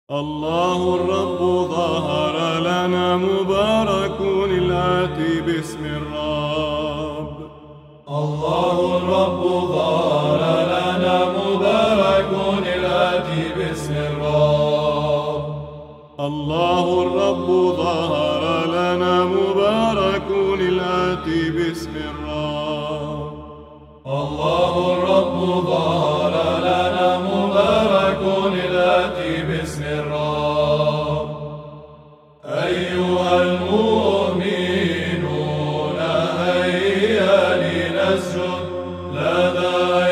الله الرب ظهر لنا مبارك الآتي باسم الرب. الله الرب ظهر لنا مبارك الآتي باسم الرب. الله الرب ظهر لنا مبارك الآتي باسم الرب. الله الرب ظهر لنا مبارك الآتي باسم الرب. أيها المؤمنون هيا لنسجد لدى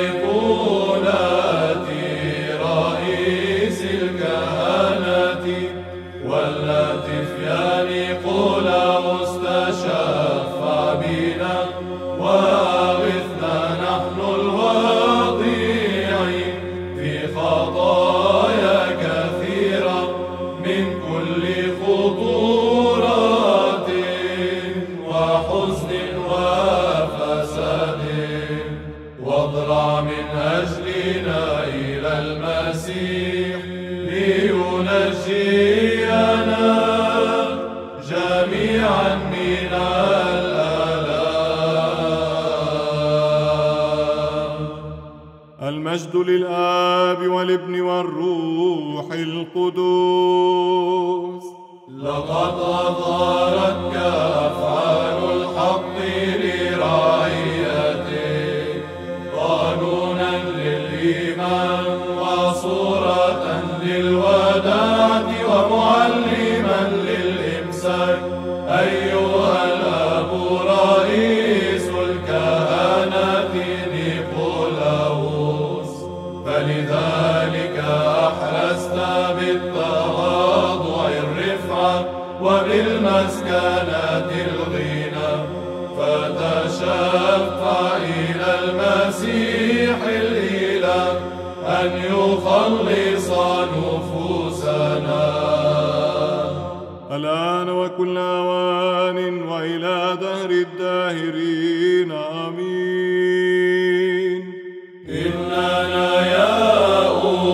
أيقونة رئيس الكهنة والتفيان قل مستشفع بنا وأغثنا نحن الواضعين في خطايا كثيرة من كل خطورة وحزن وفساد، واضرع من أجلنا إلى المسيح لينجينا جميعا من الآلام. المجد للآب والابن والروح القدوس. لقد أظهرتك أفعال الحق لرعيته، قانونا للإيمان وصورة للوداعة ومعلما للإمساك. أيها الأب رئيس الكهنة نيقولاوس، فلذلك أحرزت بالتواضع الرفعة وبالمسكنة الغنى، فتشفع إلى المسيح الإله أن يخلص نفوسنا الآن وكل أوان وإلى دهر الداهرين آمين. إننا يا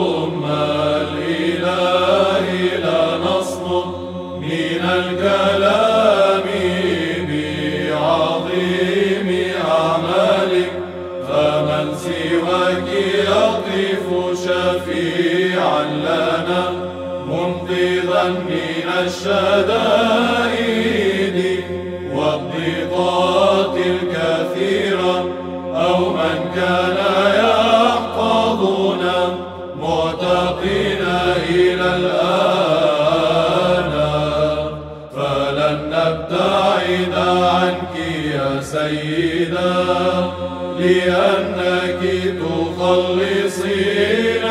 الإله لا نصمت من الكلام بعظيم أعمالك، فمن سواك يقف شفيعا لنا منقذا من الشدائد والضيقات الكثيرة، أو من كان يحفظنا معتقين إلى الآن. فلن نبتعد عنك يا سيدة، لأنك تخلصين